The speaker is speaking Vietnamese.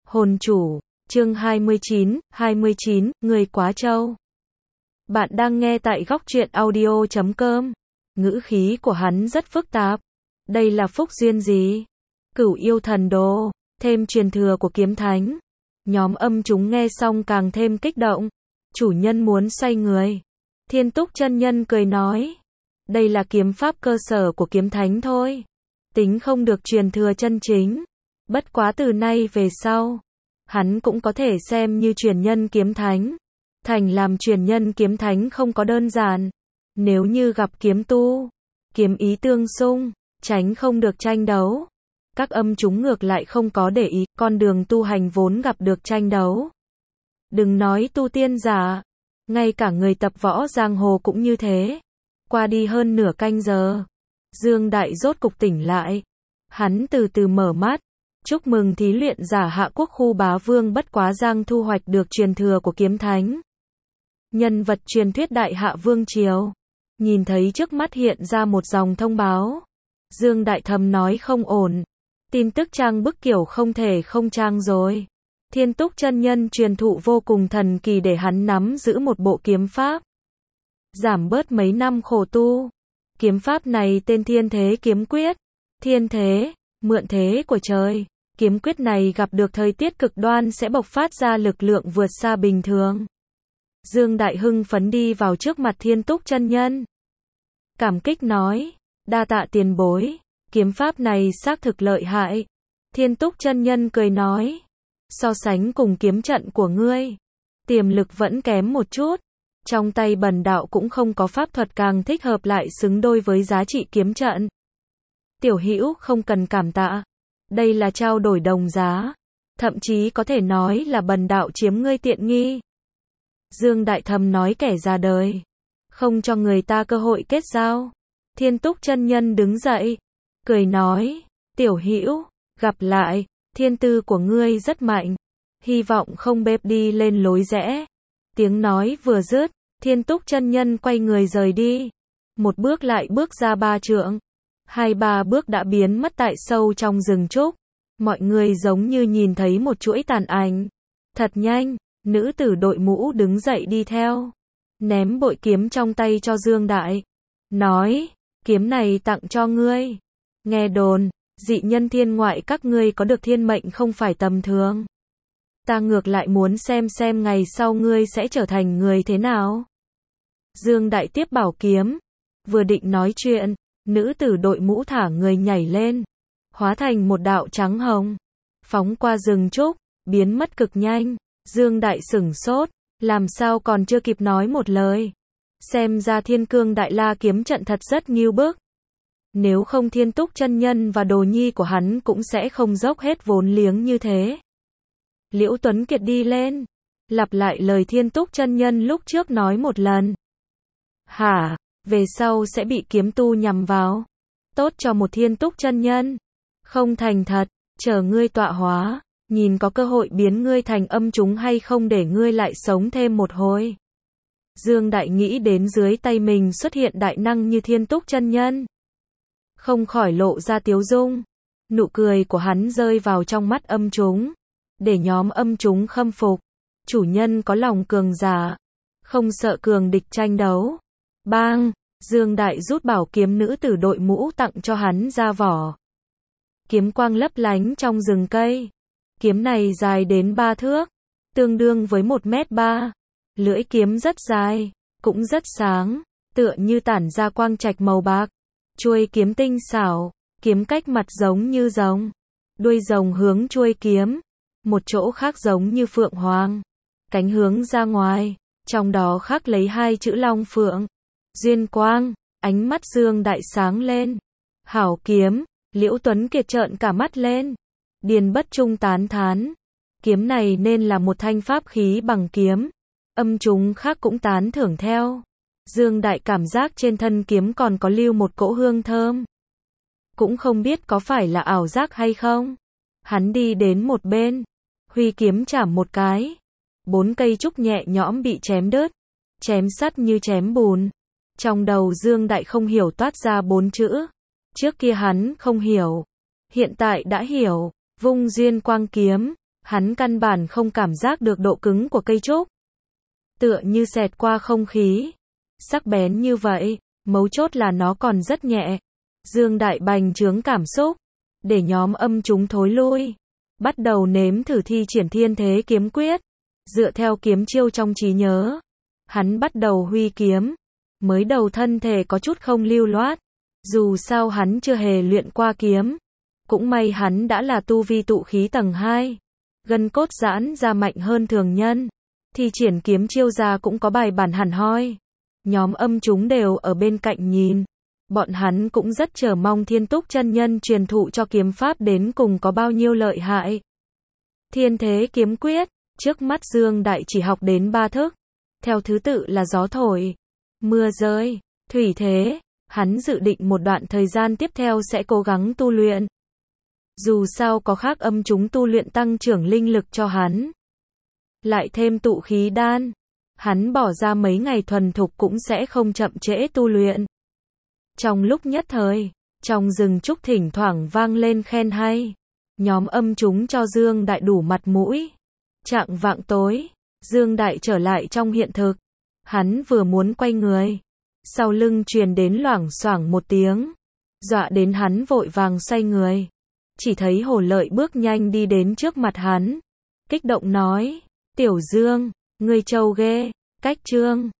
Hồn chủ, chương 29, người quá trâu. Bạn đang nghe tại góc truyện audio.com. Ngữ khí của hắn rất phức tạp. Đây là phúc duyên gì? Cửu yêu thần đồ, thêm truyền thừa của kiếm thánh. Nhóm âm chúng nghe xong càng thêm kích động. Chủ nhân muốn xoay người. Thiên Túc chân nhân cười nói. Đây là kiếm pháp cơ sở của kiếm thánh thôi. Tính không được truyền thừa chân chính. Bất quá từ nay về sau, hắn cũng có thể xem như truyền nhân kiếm thánh. Thành làm truyền nhân kiếm thánh không có đơn giản. Nếu như gặp kiếm tu, kiếm ý tương xung, tránh không được tranh đấu. Các âm chúng ngược lại không có để ý, con đường tu hành vốn gặp được tranh đấu. Đừng nói tu tiên giả, ngay cả người tập võ giang hồ cũng như thế. Qua đi hơn nửa canh giờ, Dương Đại rốt cục tỉnh lại. Hắn từ từ mở mắt. Chúc mừng thí luyện giả Hạ Quốc khu bá vương Bất Quá Giang thu hoạch được truyền thừa của kiếm thánh. Nhân vật truyền thuyết Đại Hạ Vương Triều. Nhìn thấy trước mắt hiện ra một dòng thông báo. Dương Đại thầm nói không ổn. Tin tức trang bức kiểu không thể không trang rồi. Thiên Túc chân nhân truyền thụ vô cùng thần kỳ để hắn nắm giữ một bộ kiếm pháp. Giảm bớt mấy năm khổ tu. Kiếm pháp này tên Thiên Thế Kiếm Quyết. Thiên thế, mượn thế của trời. Kiếm quyết này gặp được thời tiết cực đoan sẽ bộc phát ra lực lượng vượt xa bình thường. Dương Đại hưng phấn đi vào trước mặt Thiên Túc chân nhân. Cảm kích nói, đa tạ tiền bối, kiếm pháp này xác thực lợi hại. Thiên Túc chân nhân cười nói, so sánh cùng kiếm trận của ngươi, tiềm lực vẫn kém một chút. Trong tay bần đạo cũng không có pháp thuật càng thích hợp lại xứng đôi với giá trị kiếm trận. Tiểu hữu không cần cảm tạ. Đây là trao đổi đồng giá. Thậm chí có thể nói là bần đạo chiếm ngươi tiện nghi. Dương Đại thầm nói kẻ già đời. Không cho người ta cơ hội kết giao. Thiên Túc chân nhân đứng dậy. Cười nói. Tiểu hữu, gặp lại. Thiên tư của ngươi rất mạnh. Hy vọng không bếp đi lên lối rẽ. Tiếng nói vừa dứt. Thiên Túc chân nhân quay người rời đi. Một bước lại bước ra 3 trượng. 2-3 bước đã biến mất tại sâu trong rừng trúc. Mọi người giống như nhìn thấy một chuỗi tàn ảnh. Thật nhanh, nữ tử đội mũ đứng dậy đi theo. Ném bội kiếm trong tay cho Dương Đại. Nói, kiếm này tặng cho ngươi. Nghe đồn, dị nhân thiên ngoại các ngươi có được thiên mệnh không phải tầm thường. Ta ngược lại muốn xem ngày sau ngươi sẽ trở thành người thế nào. Dương Đại tiếp bảo kiếm. Vừa định nói chuyện. Nữ tử đội mũ thả người nhảy lên, hóa thành một đạo trắng hồng, phóng qua rừng trúc, biến mất cực nhanh. Dương Đại sửng sốt, làm sao còn chưa kịp nói một lời. Xem ra Thiên Cương Đại La kiếm trận thật rất nghiêu bức. Nếu không Thiên Túc chân nhân và đồ nhi của hắn cũng sẽ không dốc hết vốn liếng như thế. Liễu Tuấn Kiệt đi lên, lặp lại lời Thiên Túc chân nhân lúc trước nói một lần. Hả? Về sau sẽ bị kiếm tu nhằm vào. Tốt cho một Thiên Túc chân nhân. Không thành thật, chờ ngươi tọa hóa, nhìn có cơ hội biến ngươi thành âm chúng hay không để ngươi lại sống thêm một hồi. Dương Đại nghĩ đến dưới tay mình xuất hiện đại năng như Thiên Túc chân nhân. Không khỏi lộ ra tiếu dung. Nụ cười của hắn rơi vào trong mắt âm chúng. Để nhóm âm chúng khâm phục. Chủ nhân có lòng cường giả. Không sợ cường địch tranh đấu. Bang! Dương Đại rút bảo kiếm nữ tử đội mũ tặng cho hắn ra vỏ. Kiếm quang lấp lánh trong rừng cây. Kiếm này dài đến 3 thước, tương đương với 1m3. Lưỡi kiếm rất dài, cũng rất sáng, tựa như tản ra quang trạch màu bạc. Chuôi kiếm tinh xảo, kiếm cách mặt giống như rồng. Đuôi rồng hướng chuôi kiếm, một chỗ khác giống như phượng hoàng. Cánh hướng ra ngoài, trong đó khắc lấy 2 chữ long phượng. Duyên quang, ánh mắt Dương Đại sáng lên. Hảo kiếm, Liễu Tuấn Kiệt trợn cả mắt lên. Điền Bất Trung tán thán. Kiếm này nên là một thanh pháp khí bằng kiếm. Âm chúng khác cũng tán thưởng theo. Dương Đại cảm giác trên thân kiếm còn có lưu một cỗ hương thơm. Cũng không biết có phải là ảo giác hay không. Hắn đi đến một bên. Huy kiếm chảm một cái. 4 cây trúc nhẹ nhõm bị chém đứt. Chém sắt như chém bùn. Trong đầu Dương Đại không hiểu toát ra 4 chữ. Trước kia hắn không hiểu. Hiện tại đã hiểu. Vung duyên quang kiếm. Hắn căn bản không cảm giác được độ cứng của cây trúc. Tựa như xẹt qua không khí. Sắc bén như vậy, mấu chốt là nó còn rất nhẹ. Dương Đại bành trướng cảm xúc, để nhóm âm chúng thối lui. Bắt đầu nếm thử thi triển thiên thế kiếm quyết. Dựa theo kiếm chiêu trong trí nhớ, hắn bắt đầu huy kiếm. Mới đầu thân thể có chút không lưu loát. Dù sao hắn chưa hề luyện qua kiếm. Cũng may hắn đã là tu vi tụ khí tầng 2. Gân cốt giãn ra mạnh hơn thường nhân. Thi triển kiếm chiêu ra cũng có bài bản hẳn hoi. Nhóm âm chúng đều ở bên cạnh nhìn. Bọn hắn cũng rất chờ mong Thiên Túc chân nhân truyền thụ cho kiếm pháp đến cùng có bao nhiêu lợi hại. Thiên thế kiếm quyết, trước mắt Dương Đại chỉ học đến 3 thức. Theo thứ tự là gió thổi, mưa rơi, thủy thế. Hắn dự định một đoạn thời gian tiếp theo sẽ cố gắng tu luyện. Dù sao có khác âm chúng tu luyện tăng trưởng linh lực cho hắn. Lại thêm tụ khí đan. Hắn bỏ ra mấy ngày thuần thục cũng sẽ không chậm trễ tu luyện. Trong lúc nhất thời, trong rừng trúc thỉnh thoảng vang lên khen hay. Nhóm âm chúng cho Dương Đại đủ mặt mũi. Chạng vạng tối, Dương Đại trở lại trong hiện thực. Hắn vừa muốn quay người. Sau lưng truyền đến loảng xoảng một tiếng. Dọa đến hắn vội vàng xoay người. Chỉ thấy Hồ Lợi bước nhanh đi đến trước mặt hắn. Kích động nói, Tiểu Dương, ngươi trâu ghê, cách Trương